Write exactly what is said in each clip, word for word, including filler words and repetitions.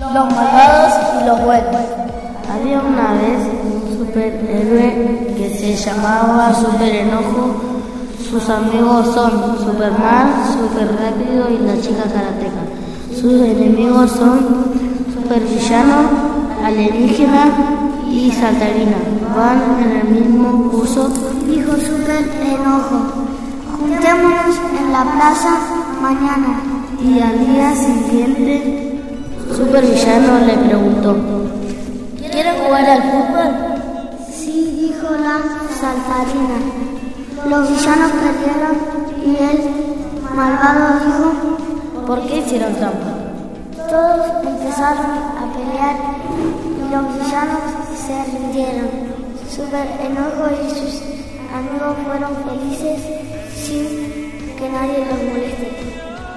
los malvados y los buenos. Había una vez un superhéroe que se llamaba Super Enojo. Sus amigos son Superman, Super Rápido y la chica karateca. Sus enemigos son Supervillano, Alienígena y Saltarina. Van en el mismo curso. Dijo Super Enojo: juntémonos en la plaza mañana. Y al día siguiente, Supervillano le preguntó: ¿quieren jugar al fútbol? Sí, dijo la Saltarina. Los villanos perdieron y el malvado dijo: ¿por qué hicieron trampa? Todos empezaron a pelear y los villanos se rindieron. Super Enojo y sus amigos fueron felices sin que nadie los moleste.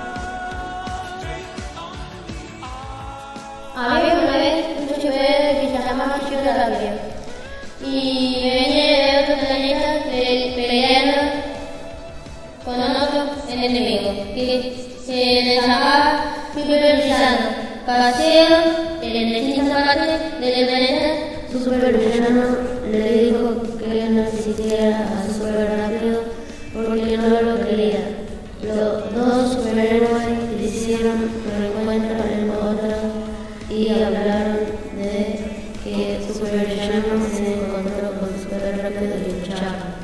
Había una vez un superhéroe que se llamaba Super Rápido y venía de otro planeta pe- peleando con otro enemigo que se llamaba Supervillano. Pasaron en distintas partes del planeta. Supervillano le dijo que no existiera a Super Rápido porque no lo quería. Los dos superhéroes hicieron un encuentro en otro y hablaron de que Supervillano se encontró con Super Rápido y lucharon.